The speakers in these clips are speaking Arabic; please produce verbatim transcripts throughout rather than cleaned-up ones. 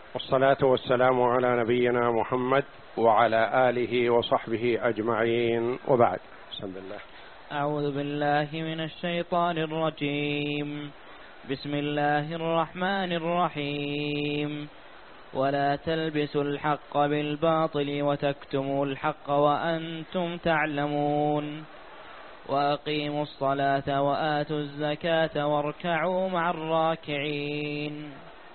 والصلاة والسلام على نبينا محمد وعلى آله وصحبه أجمعين، وبعد. بسم الله. أعوذ بالله من الشيطان الرجيم. بسم الله الرحمن الرحيم. ولا تلبسوا الحق بالباطل وتكتموا الحق وأنتم تعلمون. وأقيموا الصلاة وآتوا الزكاة واركعوا مع الراكعين.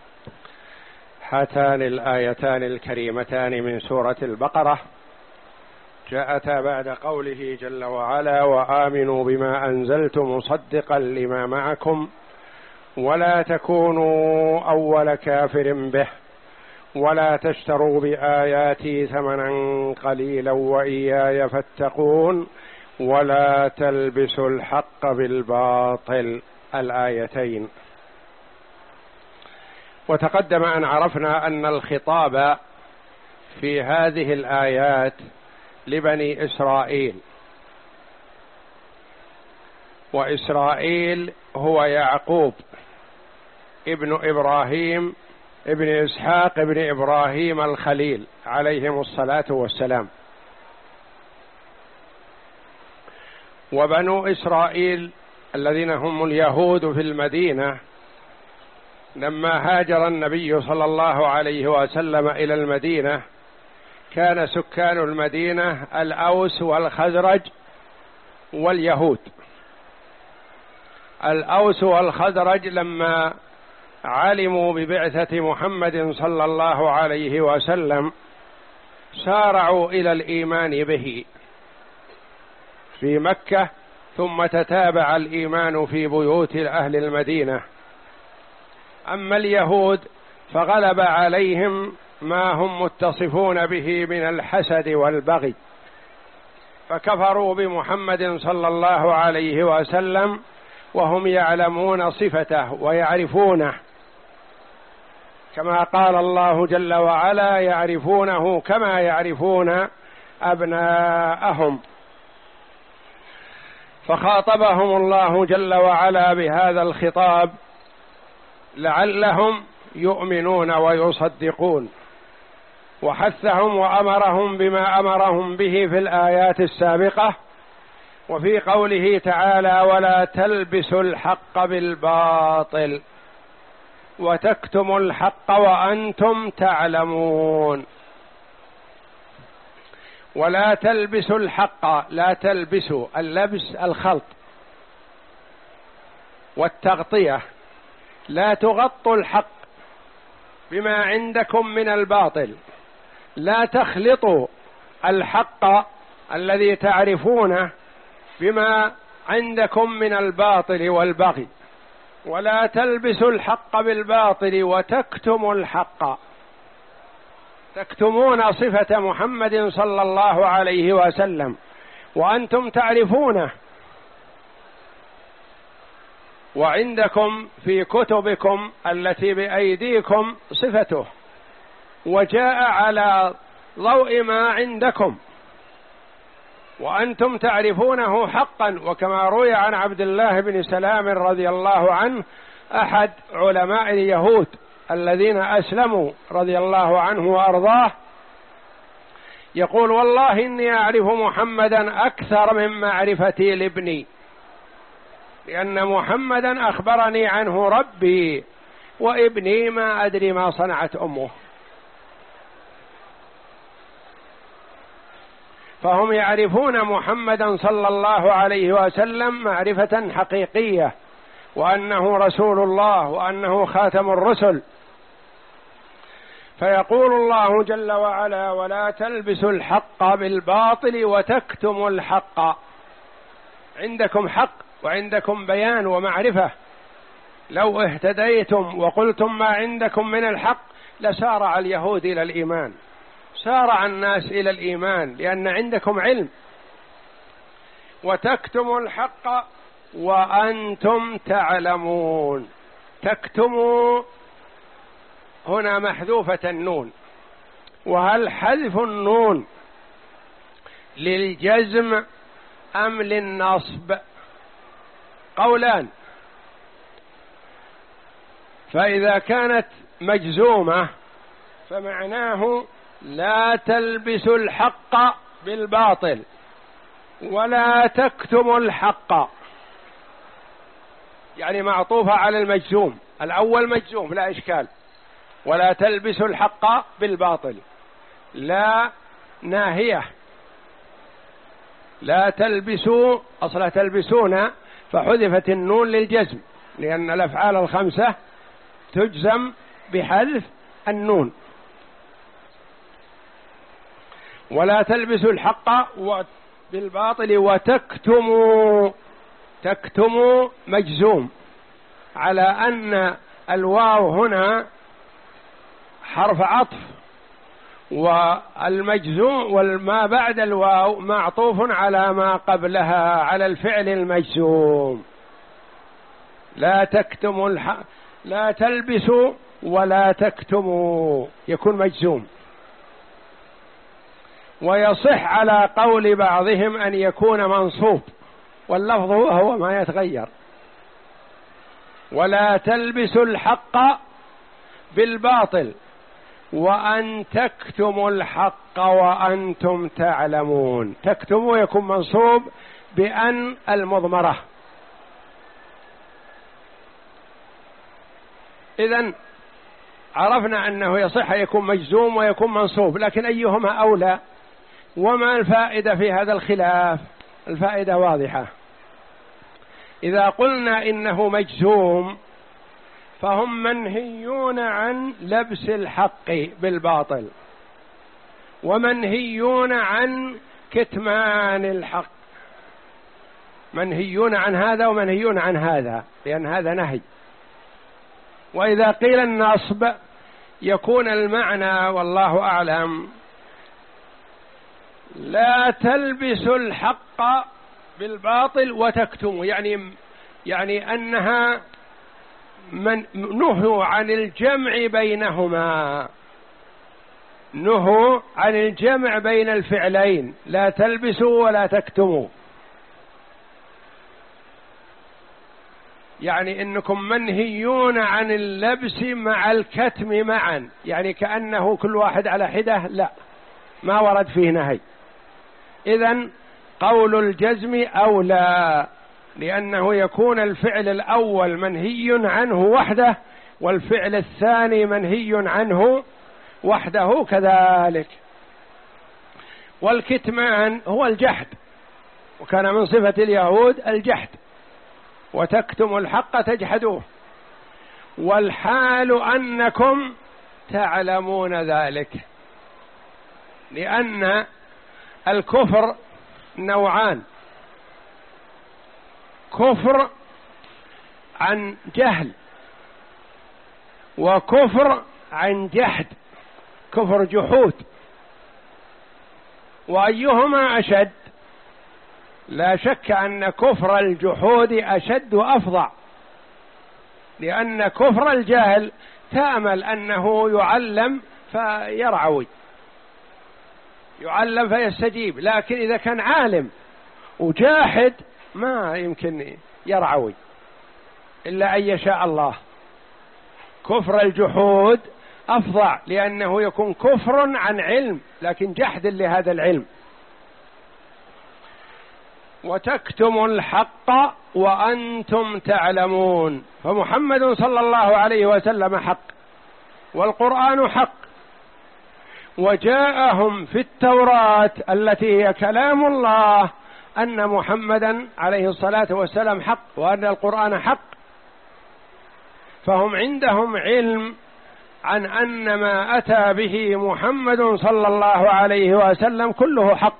هاتان الآيتان الكريمتان من سورة البقرة جاءتا بعد قوله جل وعلا: وآمنوا بما أنزلت مصدقا لما معكم ولا تكونوا أول كافر به ولا تشتروا بآياتي ثمنا قليلا وإياي فاتقون ولا تلبسوا الحق بالباطل. الآيتين. وتقدم أن عرفنا أن الخطاب في هذه الآيات لبني إسرائيل، وإسرائيل هو يعقوب ابن إبراهيم ابن إسحاق ابن إبراهيم الخليل عليهم الصلاة والسلام. وبنو إسرائيل الذين هم اليهود في المدينة لما هاجر النبي صلى الله عليه وسلم إلى المدينة كان سكان المدينة الأوس والخزرج واليهود. الأوس والخزرج لما علموا ببعثة محمد صلى الله عليه وسلم سارعوا إلى الإيمان به في مكة، ثم تتابع الإيمان في بيوت أهل المدينة. أما اليهود فغلب عليهم ما هم متصفون به من الحسد والبغي، فكفروا بمحمد صلى الله عليه وسلم وهم يعلمون صفته ويعرفونه، كما قال الله جل وعلا: يعرفونه كما يعرفون أبناءهم. فخاطبهم الله جل وعلا بهذا الخطاب لعلهم يؤمنون ويصدقون، وحثهم وأمرهم بما أمرهم به في الآيات السابقة، وفي قوله تعالى: ولا تلبسوا الحق بالباطل وتكتموا الحق وأنتم تعلمون. ولا تلبسوا الحق، لا تلبسوا، اللبس الخلط والتغطية، لا تغطوا الحق بما عندكم من الباطل، لا تخلطوا الحق الذي تعرفونه بما عندكم من الباطل والبغي. ولا تلبسوا الحق بالباطل وتكتموا الحق، تكتمون صفة محمد صلى الله عليه وسلم وأنتم تعرفونه، وعندكم في كتبكم التي بأيديكم صفته، وجاء على ضوء ما عندكم وأنتم تعرفونه حقا. وكما روي عن عبد الله بن سلام رضي الله عنه أحد علماء اليهود الذين أسلموا رضي الله عنه وأرضاه، يقول: والله إني أعرف محمدا أكثر من معرفتي لابني، لأن محمدا أخبرني عنه ربي وابني ما أدري ما صنعت أمه. فهم يعرفون محمدا صلى الله عليه وسلم معرفة حقيقية، وأنه رسول الله وأنه خاتم الرسل. فيقول الله جل وعلا: ولا تلبسوا الحق بالباطل وتكتموا الحق. عندكم حق وعندكم بيان ومعرفة، لو اهتديتم وقلتم ما عندكم من الحق لسارع اليهود إلى الإيمان، سارع الناس إلى الإيمان، لأن عندكم علم. وتكتموا الحق وأنتم تعلمون. تكتموا هنا محذوفة النون، وهل حذف النون للجزم أم للنصب؟ قولان. فإذا كانت مجزومة فمعناه لا تلبسوا الحق بالباطل ولا تكتموا الحق، يعني معطوفة على المجزوم، الأول مجزوم لا إشكال، ولا تلبسوا الحق بالباطل، لا ناهية، لا تلبسوا، أصلا تلبسون فحذفت النون للجزم، لأن الأفعال الخمسة تجزم بحذف النون. ولا تلبسوا الحق بالباطل وتكتموا، تكتموا مجزوم على أن الواو هنا حرف عطف، والمجزوم والما بعد الواو معطوف على ما قبلها على الفعل المجزوم. لا تكتموا الحق، لا تلبسوا ولا تكتموا يكون مجزوم. ويصح على قول بعضهم أن يكون منصوب، واللفظ هو ما يتغير. ولا تلبسوا الحق بالباطل وأن تكتموا الحق وأنتم تعلمون. تكتموا يكون منصوب بأن المضمرة. إذن عرفنا أنه يصح يكون مجزوم ويكون منصوب، لكن أيهما أولى؟ وما الفائدة في هذا الخلاف؟ الفائدة واضحة. إذا قلنا إنه مجزوم فهم منهيون عن لبس الحق بالباطل، ومنهيون عن كتمان الحق، منهيون عن هذا ومنهيون عن هذا، لأن هذا نهي. وإذا قيل النصب يكون المعنى والله أعلم لا تلبسوا الحق بالباطل وتكتموا، يعني يعني أنها من نهوا عن الجمع بينهما، نهوا عن الجمع بين الفعلين، لا تلبسوا ولا تكتموا، يعني إنكم منهيون عن اللبس مع الكتم معا، يعني كأنه كل واحد على حدة، لا، ما ورد فيه نهي. إذن قول الجزم أولى، لأنه يكون الفعل الأول منهي عنه وحده والفعل الثاني منهي عنه وحده كذلك. والكتمان هو الجحد، وكان من صفة اليهود الجحد، وتكتم الحق تجحدوه، والحال أنكم تعلمون ذلك، لأن الكفر نوعان: كفر عن جهل وكفر عن جحد، كفر جحود. وأيهما أشد؟ لا شك أن كفر الجحود أشد وأفظع، لأن كفر الجهل تأمل أنه يعلم فيرعوي، يعلم فيستجيب، لكن إذا كان عالم وجاحد ما يمكن يرعوي إلا أن يشاء الله. كفر الجحود أفظع، لأنه يكون كفر عن علم لكن جحد لهذا العلم. وتكتم الحق وأنتم تعلمون، فمحمد صلى الله عليه وسلم حق، والقرآن حق، وجاءهم في التوراة التي هي كلام الله أن محمدا عليه الصلاة والسلام حق، وأن القرآن حق، فهم عندهم علم عن أن ما أتى به محمد صلى الله عليه وسلم كله حق،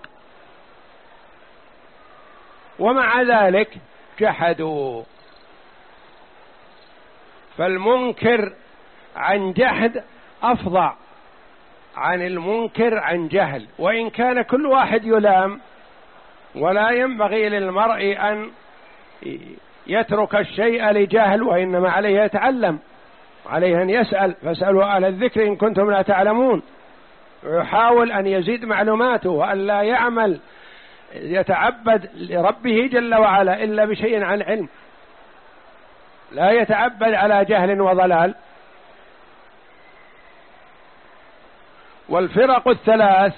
ومع ذلك جحدوا. فالمنكر عن جحد أفظع عن المنكر عن جهل، وإن كان كل واحد يلام، ولا ينبغي للمرء أن يترك الشيء لجهل، وإنما عليه يتعلم، عليه أن يسأل، فاسألوا أهل الذكر إن كنتم لا تعلمون، ويحاول أن يزيد معلوماته، وأن لا يعمل يتعبد لربه جل وعلا إلا بشيء عن علم، لا يتعبد على جهل وضلال. والفرق الثلاث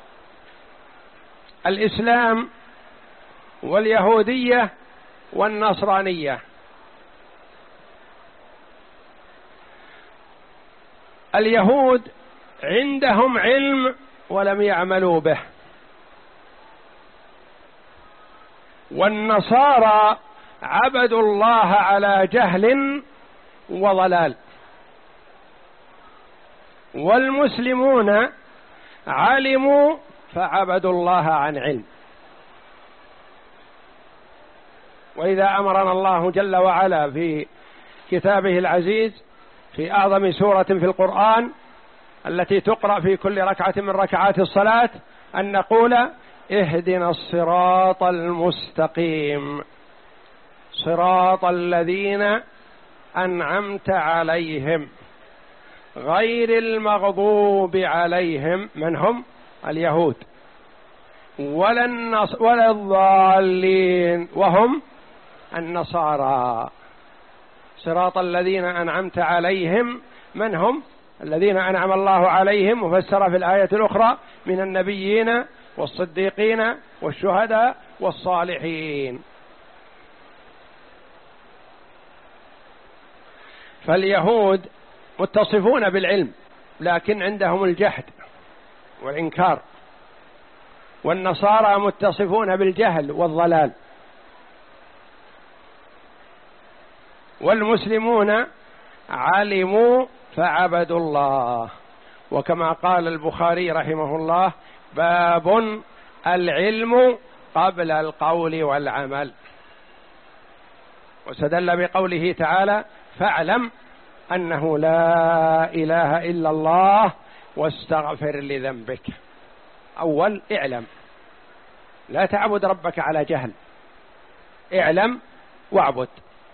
الإسلام واليهودية والنصرانية. اليهود عندهم علم ولم يعملوا به، والنصارى عبدوا الله على جهل وضلال، والمسلمون علموا فعبدوا الله عن علم. وإذا أمرنا الله جل وعلا في كتابه العزيز في أعظم سورة في القرآن التي تقرأ في كل ركعة من ركعات الصلاة أن نقول اهدنا الصراط المستقيم صراط الذين أنعمت عليهم غير المغضوب عليهم من هم اليهود ولا, النص ولا الضالين وهم النصارى. صراط الذين أنعمت عليهم من هم الذين أنعم الله عليهم، مفسر في الآية الأخرى من النبيين والصديقين والشهداء والصالحين. فاليهود متصفون بالعلم لكن عندهم الجهد والإنكار، والنصارى متصفون بالجهل والضلال، والمسلمون علموا فعبدوا الله. وكما قال البخاري رحمه الله باب العلم قبل القول والعمل، واستدل بقوله تعالى فاعلم أنه لا إله إلا الله واستغفر لذنبك. أول اعلم، لا تعبد ربك على جهل، اعلم واعبد.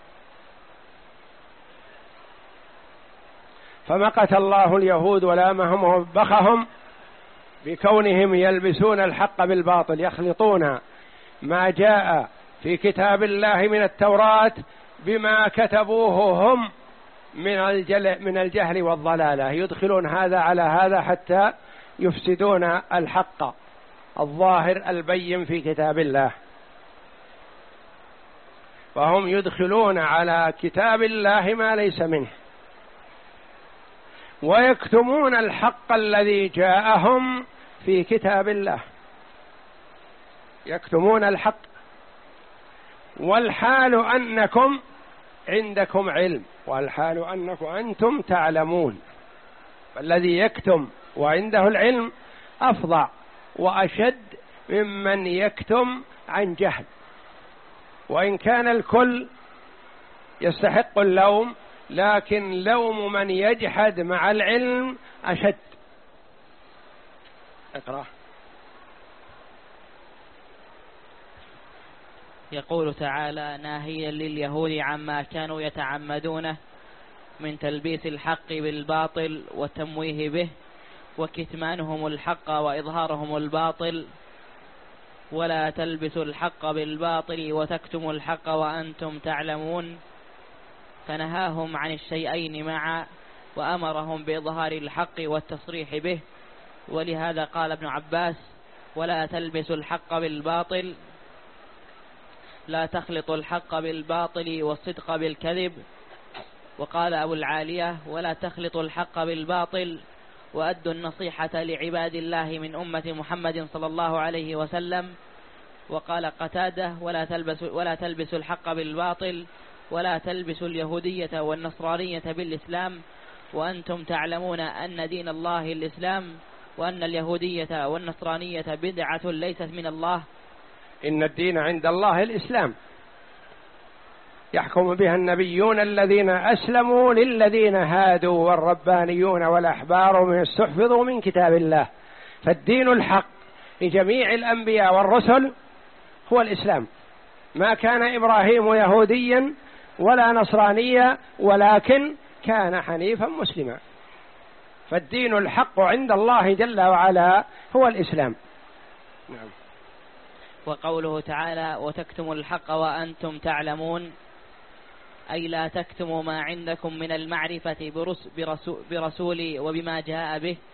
فمقت الله اليهود ولامهم ووبخهم بكونهم يلبسون الحق بالباطل، يخلطون ما جاء في كتاب الله من التوراة بما كتبوه هم من الجهل, من الجهل والضلالة، يدخلون هذا على هذا حتى يفسدون الحق الظاهر البين في كتاب الله. فهم يدخلون على كتاب الله ما ليس منه، ويكتمون الحق الذي جاءهم في كتاب الله، يكتمون الحق، والحال أنكم عندكم علم، والحال أنكم أنتم تعلمون. فالذي يكتم وعنده العلم أفظع وأشد ممن يكتم عن جهل، وإن كان الكل يستحق اللوم لكن لوم من يجحد مع العلم أشد. اقرأ. يقول تعالى ناهيا لليهود عما كانوا يتعمدونه من تلبيس الحق بالباطل وتمويه به وكتمانهم الحق وإظهارهم الباطل، ولا تلبسوا الحق بالباطل وتكتموا الحق وأنتم تعلمون، فنهاهم عن الشيئين معا وأمرهم بإظهار الحق والتصريح به. ولهذا قال ابن عباس ولا تلبسوا الحق بالباطل، لا تخلطوا الحق بالباطل والصدق بالكذب. وقال أبو العالية ولا تخلطوا الحق بالباطل وأدوا النصيحة لعباد الله من أمة محمد صلى الله عليه وسلم. وقال قتادة ولا تلبسوا, ولا تلبسوا الحق بالباطل ولا تلبسوا اليهودية والنصرانية بالإسلام وأنتم تعلمون أن دين الله الإسلام وأن اليهودية والنصرانية بدعة ليست من الله. إن الدين عند الله الإسلام، يحكم بها النبيون الذين أسلموا للذين هادوا والربانيون والأحبار من استحفظوا من كتاب الله. فالدين الحق لجميع الأنبياء والرسل هو الإسلام. ما كان إبراهيم يهوديا ولا نصرانيا ولكن كان حنيفا مسلما. فالدين الحق عند الله جل وعلا هو الإسلام. نعم. وقوله تعالى وتكتموا الحق وأنتم تعلمون، أي لا تكتموا ما عندكم من المعرفة برسولي وبما جاء به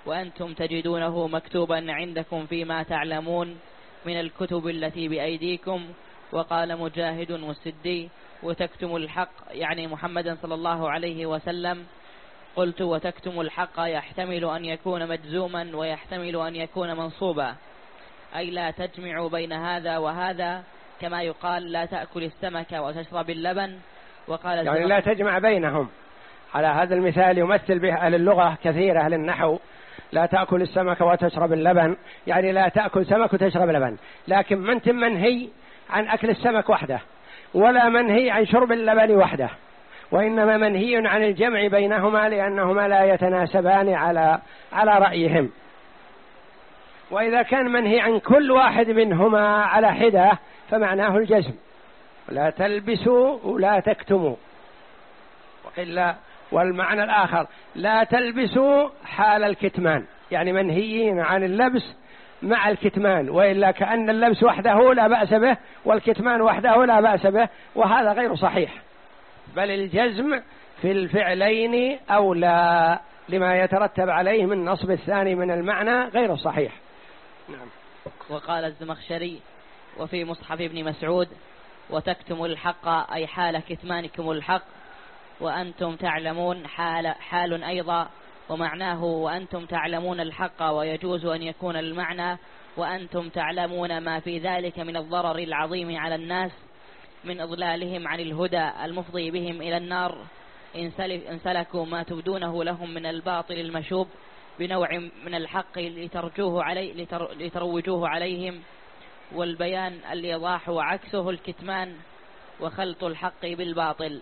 وأنتم تجدونه مكتوبا عندكم فيما تعلمون من الكتب التي بأيديكم. وقال مجاهد والسدي: وتكتم الحق، يعني محمدا صلى الله عليه وسلم. قلت: وتكتم الحق يحتمل أن يكون مجزوما ويحتمل أن يكون منصوبا، أي لا تجمع بين هذا وهذا، كما يقال لا تأكل السمك وتشرب اللبن. وقال يعني لا تجمع بينهم. على هذا المثال يمثل به أهل اللغة كثير، أهل النحو: لا تأكل السمك وتشرب اللبن، يعني لا تأكل سمك وتشرب لبن، لكن ما أنت منهي عن أكل السمك وحده ولا منهي عن شرب اللبن وحده، وإنما منهي عن الجمع بينهما لأنهما لا يتناسبان على على رأيهم. وإذا كان منهي عن كل واحد منهما على حدة فمعناه الجزم: لا تلبسوا ولا تكتموا. وقيل والمعنى الآخر: لا تلبسوا حال الكتمان، يعني منهيين عن اللبس مع الكتمان، وإلا كأن اللبس وحده لا بأس به والكتمان وحده لا بأس به، وهذا غير صحيح، بل الجزم في الفعلين أولى لما يترتب عليه من نصب الثاني من المعنى غير صحيح. نعم. وقال الزمخشري: وفي مصحف ابن مسعود: وتكتم الحق، أي حال كتمانكم الحق. وأنتم تعلمون حال, حال أيضا، ومعناه وأنتم تعلمون الحق، ويجوز أن يكون المعنى وأنتم تعلمون ما في ذلك من الضرر العظيم على الناس من إضلالهم عن الهدى المفضي بهم إلى النار، إن سلكوا ما تبدونه لهم من الباطل المشوب بنوع من الحق لترجوه علي لتر لتروجوه عليهم. والبيان الإيضاح وعكسه الكتمان وخلط الحق بالباطل.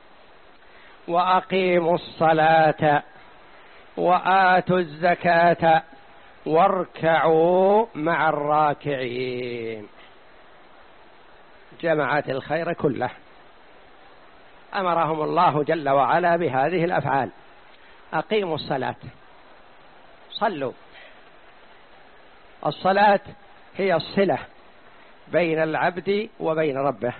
وأقيموا الصلاة وآتوا الزكاة واركعوا مع الراكعين. جمعت الخير كله، أمرهم الله جل وعلا بهذه الأفعال: أقيموا الصلاة، صلوا. الصلاة هي الصلة بين العبد وبين ربه.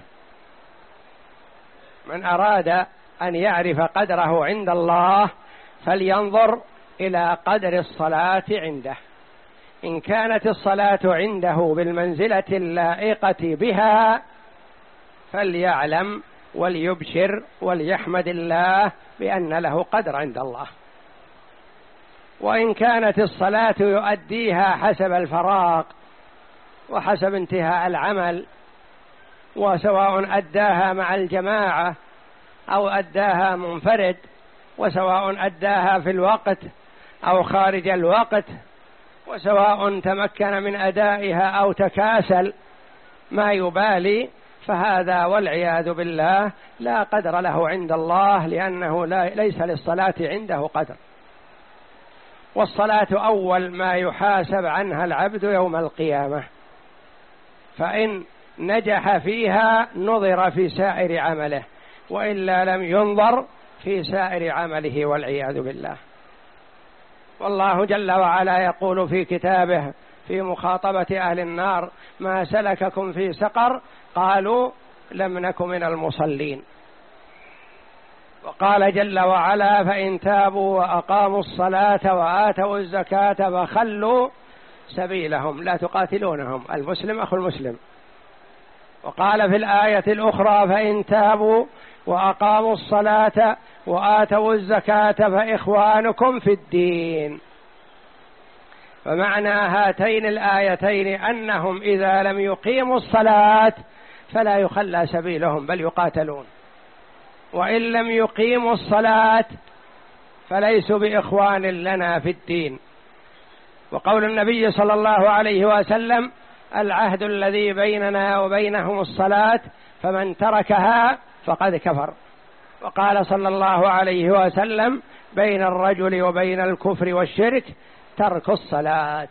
من أراد أن يعرف قدره عند الله فلينظر إلى قدر الصلاة عنده. إن كانت الصلاة عنده بالمنزلة اللائقة بها فليعلم وليبشر وليحمد الله بأن له قدر عند الله. وإن كانت الصلاة يؤديها حسب الفراغ وحسب انتهاء العمل، وسواء أداها مع الجماعة أو أداها منفرد، وسواء أداها في الوقت أو خارج الوقت، وسواء تمكن من أدائها أو تكاسل، ما يبالي، فهذا والعياذ بالله لا قدر له عند الله، لأنه لا ليس للصلاة عنده قدر. والصلاة أول ما يحاسب عنها العبد يوم القيامة، فإن نجح فيها نظر في سائر عمله، وإلا لم ينظر في سائر عمله والعياذ بالله. والله جل وعلا يقول في كتابه في مخاطبة أهل النار: ما سلككم في سقر؟ قالوا لم نك من المصلين. وقال جل وعلا: فإن تابوا وأقاموا الصلاة وآتوا الزكاة فخلوا سبيلهم، لا تقاتلونهم، المسلم أخو المسلم. وقال في الآية الأخرى: فإن تابوا وأقاموا الصلاة وآتوا الزكاة فإخوانكم في الدين. فمعنى هاتين الآيتين أنهم إذا لم يقيموا الصلاة فلا يخلى سبيلهم بل يقاتلون، وإن لم يقيموا الصلاة فليسوا بإخوان لنا في الدين. وقول النبي صلى الله عليه وسلم: العهد الذي بيننا وبينهم الصلاة فمن تركها فقد كفر. وقال صلى الله عليه وسلم: بين الرجل وبين الكفر والشرك ترك الصلاة.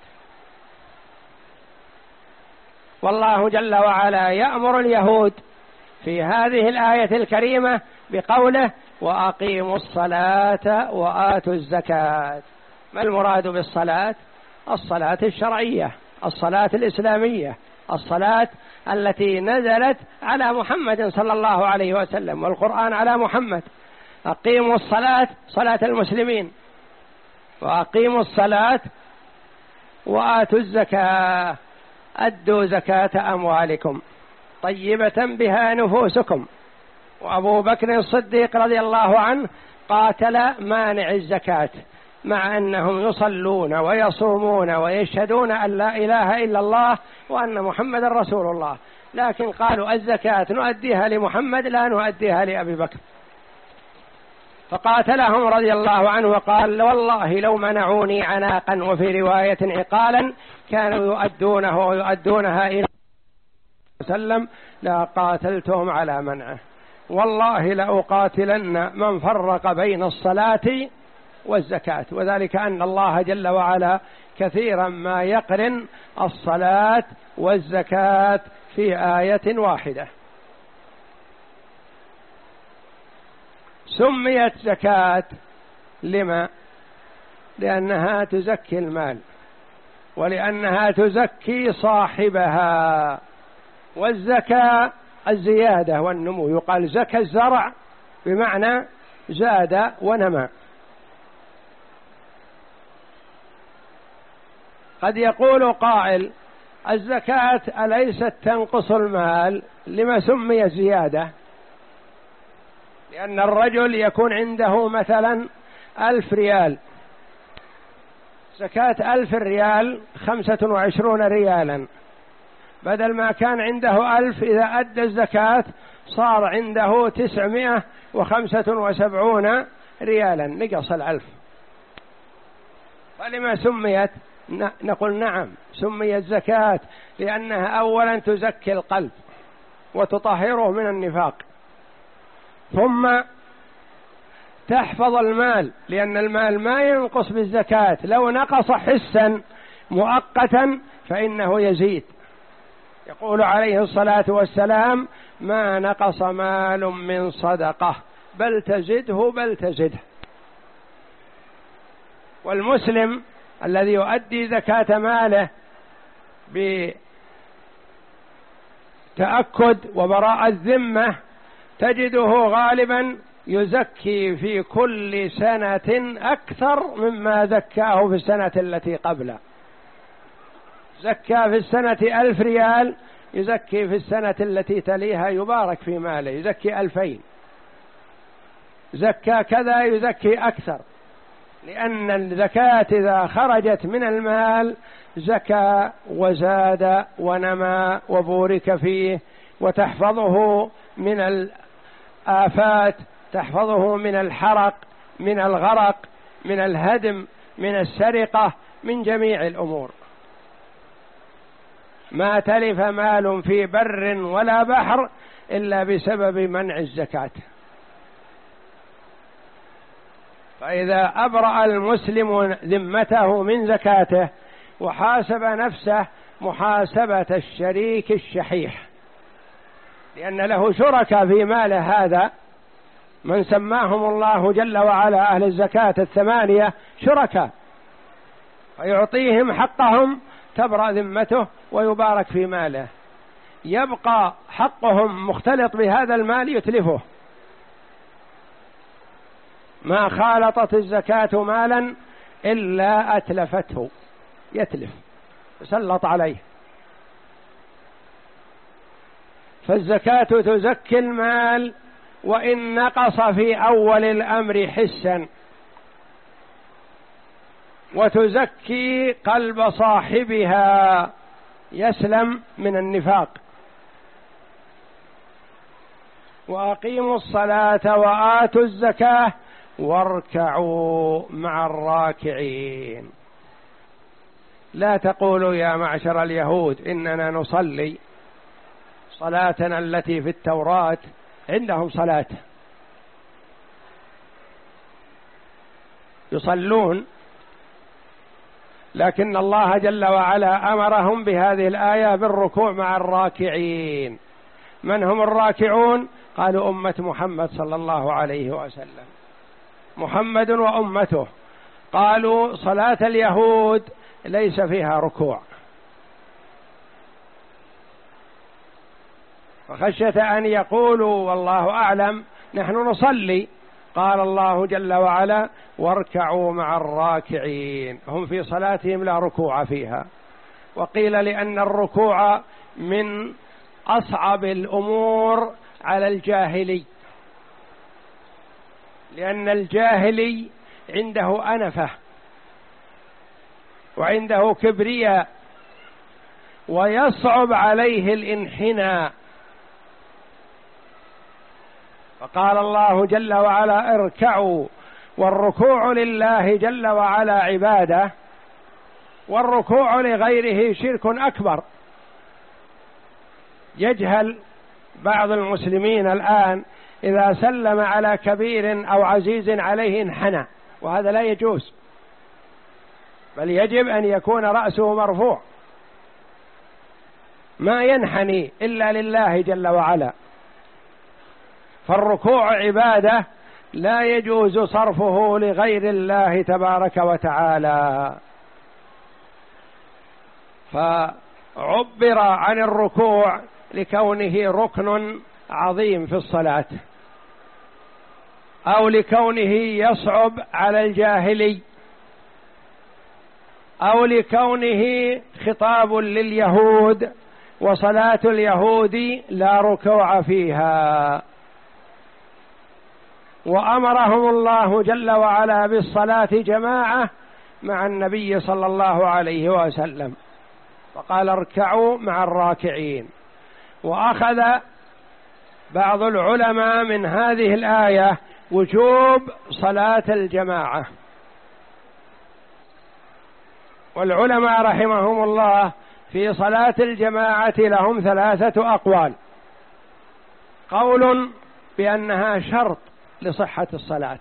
والله جل وعلا يأمر اليهود في هذه الآية الكريمة بقوله: وأقيموا الصلاة وآتوا الزكاة. ما المراد بالصلاة؟ الصلاة الشرعية، الصلاة الإسلامية، الصلاة التي نزلت على محمد صلى الله عليه وسلم، والقرآن على محمد. أقيموا الصلاة، صلاة المسلمين. وأقيموا الصلاة وآتوا الزكاة، أدوا زكاة أموالكم طيبة بها نفوسكم. وأبو بكر الصديق رضي الله عنه قاتل مانع الزكاة، مع أنهم يصلون ويصومون ويشهدون أن لا إله إلا الله وأن محمد رسول الله، لكن قالوا الزكاة نؤديها لمحمد لا نؤديها لأبي بكر، فقاتلهم رضي الله عنه وقال والله لو منعوني عناقا وفي رواية عقالا كانوا يؤدونه ويؤدونها إلى وسلم لا قاتلتهم على منعه، والله لأقاتلن من فرق بين الصلاة والزكاة. وذلك أن الله جل وعلا كثيرا ما يقرن الصلاة والزكاة في آية واحدة. سميت زكاة لما؟ لأنها تزكي المال، ولأنها تزكي صاحبها. والزكاة الزيادة والنمو، يقال زكى الزرع بمعنى زاد ونمى. قد يقول قائل الزكاة أليست تنقص المال؟ لما سمي زيادة؟ لأن الرجل يكون عنده مثلا ألف ريال، زكاة ألف ريال خمسة وعشرون ريالا، بدل ما كان عنده ألف إذا أدى الزكاة صار عنده تسعمائة وخمسة وسبعون ريالا، نقص الألف. فلما سميت؟ نقول نعم سميت زكاة لأنها أولا تزكي القلب وتطهره من النفاق، ثم تحفظ المال، لأن المال ما ينقص بالزكاة، لو نقص حسا مؤقتا فإنه يزيد. يقول عليه الصلاة والسلام ما نقص مال من صدقة بل تزده بل تزده. والمسلم الذي يؤدي زكاة ماله بتأكد وبراء الذمة تجده غالبا يزكي في كل سنة أكثر مما زكاه في السنة التي قبله. زكى في السنة ألف ريال يزكي في السنة التي تليها يبارك في ماله يزكي ألفين، زكى كذا يزكي أكثر، لأن الزكاة إذا خرجت من المال زكى وزاد ونمى وبورك فيه، وتحفظه من الآفات، تحفظه من الحرق، من الغرق، من الهدم، من السرقة، من جميع الأمور. ما تلف مال في بر ولا بحر إلا بسبب منع الزكاة. فإذا أبرأ المسلم ذمته من زكاته وحاسب نفسه محاسبة الشريك الشحيح، لأن له شركاء في ماله هذا، من سماهم الله جل وعلا أهل الزكاة الثمانية شركاء، فيعطيهم حقهم تبرأ ذمته ويبارك في ماله، يبقى حقهم مختلط بهذا المال يتلفه. ما خالطت الزكاة مالا إلا أتلفته، يتلف يسلط عليه. فالزكاة تزكي المال وإن نقص في أول الأمر حسا، وتزكي قلب صاحبها يسلم من النفاق. وأقيموا الصلاة وآتوا الزكاة واركعوا مع الراكعين. لا تقولوا يا معشر اليهود إننا نصلي صلاتنا التي في التوراة، عندهم صلاة يصلون، لكن الله جل وعلا أمرهم بهذه الآية بالركوع مع الراكعين. من هم الراكعون؟ قالوا أمة محمد صلى الله عليه وسلم، محمد وأمته. قالوا صلاة اليهود ليس فيها ركوع، فخشية أن يقولوا والله أعلم نحن نصلي، قال الله جل وعلا واركعوا مع الراكعين، هم في صلاتهم لا ركوع فيها. وقيل لأن الركوع من أصعب الأمور على الجاهلي، لأن الجاهلي عنده أنفة وعنده كبرياء ويصعب عليه الانحناء. فقال الله جل وعلا اركعوا، والركوع لله جل وعلا عبادة، والركوع لغيره شرك أكبر. يجهل بعض المسلمين الآن إذا سلم على كبير أو عزيز عليه انحنى، وهذا لا يجوز، بل يجب أن يكون رأسه مرفوع، ما ينحني إلا لله جل وعلا. فالركوع عبادة لا يجوز صرفه لغير الله تبارك وتعالى. فعبر عن الركوع لكونه ركن عظيم في الصلاة، أو لكونه يصعب على الجاهلي، أو لكونه خطاب لليهود، وصلاة اليهود لا ركوع فيها. وأمرهم الله جل وعلا بالصلاة جماعة مع النبي صلى الله عليه وسلم، فقال اركعوا مع الراكعين. وأخذ بعض العلماء من هذه الآية وجوب صلاة الجماعة، والعلماء رحمهم الله في صلاة الجماعة لهم ثلاثة أقوال. قول بأنها شرط لصحة الصلاة،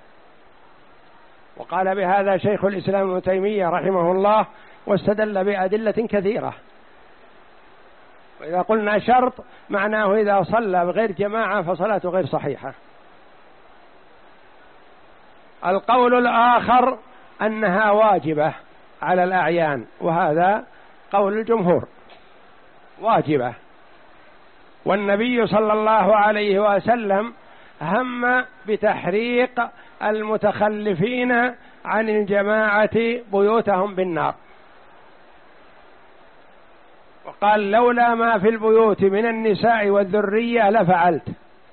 وقال بهذا شيخ الإسلام ابن تيمية رحمه الله، واستدل بأدلة كثيرة. وإذا قلنا شرط معناه إذا صلى بغير جماعة فصلاته غير صحيحة. القول الآخر أنها واجبة على الأعيان، وهذا قول الجمهور واجبة. والنبي صلى الله عليه وسلم هم بتحريق المتخلفين عن الجماعة بيوتهم بالنار، وقال لولا ما في البيوت من النساء والذرية لفعلت.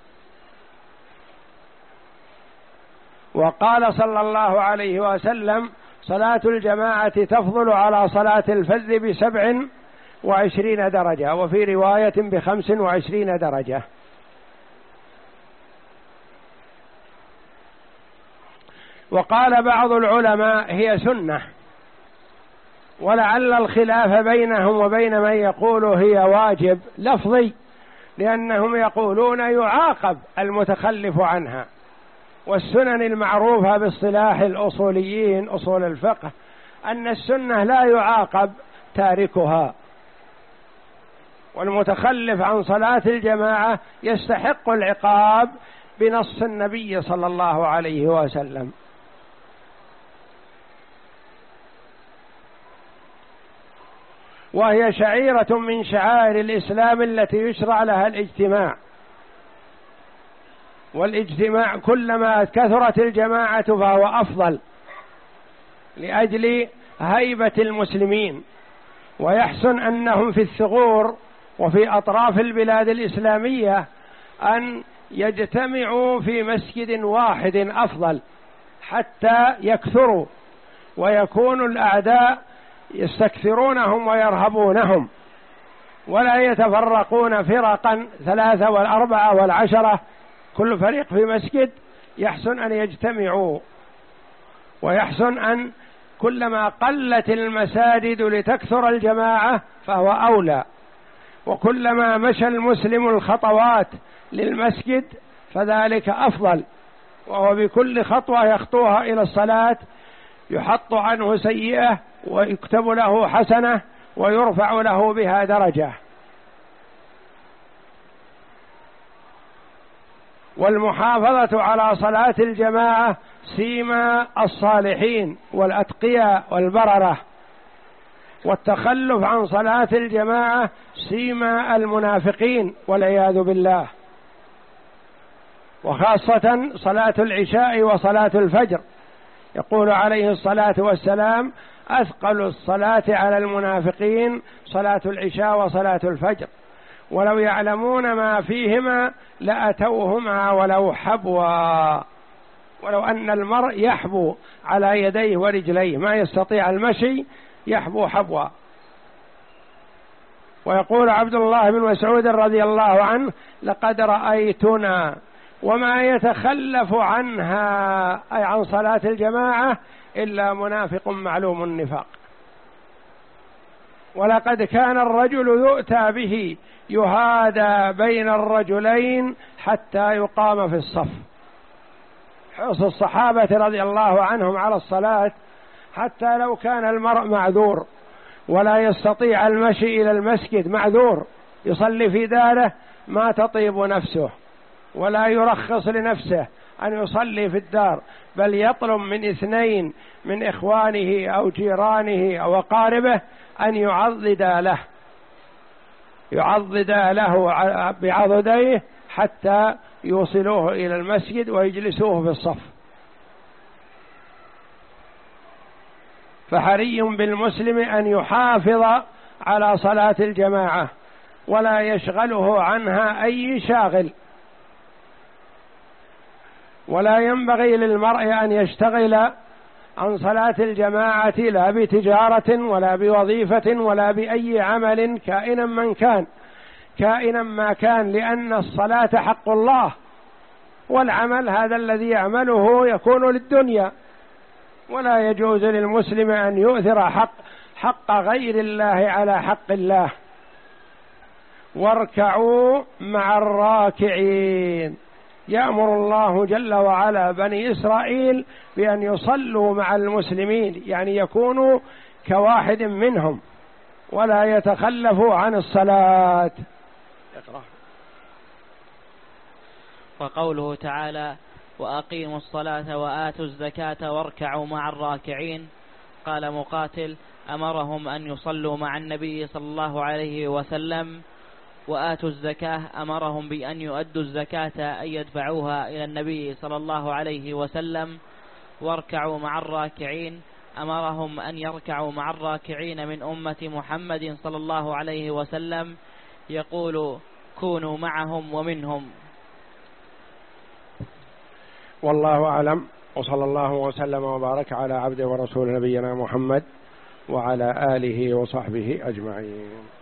وقال صلى الله عليه وسلم صلاة الجماعة تفضل على صلاة الفذ بسبع وعشرين درجة، وفي رواية بخمس وعشرين درجة. وقال بعض العلماء هي سنة، ولعل الخلاف بينهم وبين من يقول هي واجب لفظي، لأنهم يقولون يعاقب المتخلف عنها. والسنن المعروفة باصطلاح الأصوليين أصول الفقه أن السنة لا يعاقب تاركها، والمتخلف عن صلاة الجماعة يستحق العقاب بنص النبي صلى الله عليه وسلم. وهي شعيرة من شعائر الإسلام التي يشرع لها الاجتماع، والاجتماع كلما كثرت الجماعة فهو أفضل لأجل هيبة المسلمين. ويحسن أنهم في الثغور وفي أطراف البلاد الإسلامية أن يجتمعوا في مسجد واحد أفضل حتى يكثروا، ويكون الأعداء يستكثرونهم ويرهبونهم، ولا يتفرقون فرقا ثلاثة والأربعة والعشرة، كل فريق في مسجد. يحسن أن يجتمعوا، ويحسن أن كلما قلت المساجد لتكثر الجماعة فهو أولى، وكلما مشى المسلم الخطوات للمسجد فذلك أفضل، وهو بكل خطوة يخطوها إلى الصلاة يحط عنه سيئة ويكتب له حسنة ويرفع له بها درجة. والمحافظة على صلاة الجماعة سيما الصالحين والأتقياء والبررة، والتخلف عن صلاة الجماعة سيما المنافقين والعياذ بالله. وخاصة صلاة العشاء وصلاة الفجر. يقول عليه الصلاة والسلام: أثقل الصلاة على المنافقين صلاة العشاء وصلاة الفجر، ولو يعلمون ما فيهما لأتوهما ولو حبوا. ولو أن المرء يحبو على يديه ورجليه ما يستطيع المشي، يحبو حبوا. ويقول عبد الله بن مسعود رضي الله عنه: لقد رأيتنا وما يتخلف عنها، أي عن صلاة الجماعة، إلا منافق معلوم النفاق. ولقد كان الرجل يؤتى به يهادى بين الرجلين حتى يقام في الصف. حرص الصحابة رضي الله عنهم على الصلاة، حتى لو كان المرء معذور ولا يستطيع المشي إلى المسجد، معذور يصلي في داره، ما تطيب نفسه ولا يرخص لنفسه أن يصلي في الدار، بل يطلب من اثنين من إخوانه أو جيرانه أو أقاربه أن يعضدا له يعضدا له بعضديه حتى يوصلوه إلى المسجد ويجلسوه في الصف. فحري بالمسلم أن يحافظ على صلاة الجماعة ولا يشغله عنها أي شاغل، ولا ينبغي للمرء أن يشتغل عن صلاة الجماعة لا بتجارة ولا بوظيفة ولا بأي عمل كائنا من كان كائنا ما كان، لأن الصلاة حق الله، والعمل هذا الذي يعمله يكون للدنيا. ولا يجوز للمسلم أن يؤثر حق حق غير الله على حق الله. واركعوا مع الراكعين. يأمر الله جل وعلا بني إسرائيل بأن يصلوا مع المسلمين، يعني يكونوا كواحد منهم ولا يتخلفوا عن الصلاة. اقرأ. وقوله تعالى: وأقيموا الصلاة وآتوا الزكاة واركعوا مع الراكعين. قال مقاتل: أمرهم أن يصلوا مع النبي صلى الله عليه وسلم. وآتوا الزكاة أمرهم بأن يؤدوا الزكاة أن يدفعوها إلى النبي صلى الله عليه وسلم. واركعوا مع الراكعين أمرهم أن يركعوا مع الراكعين من أمة محمد صلى الله عليه وسلم، يقول: كونوا معهم ومنهم. والله أعلم، وصلى الله وسلم وبارك على عبده ورسول نبينا محمد وعلى آله وصحبه أجمعين.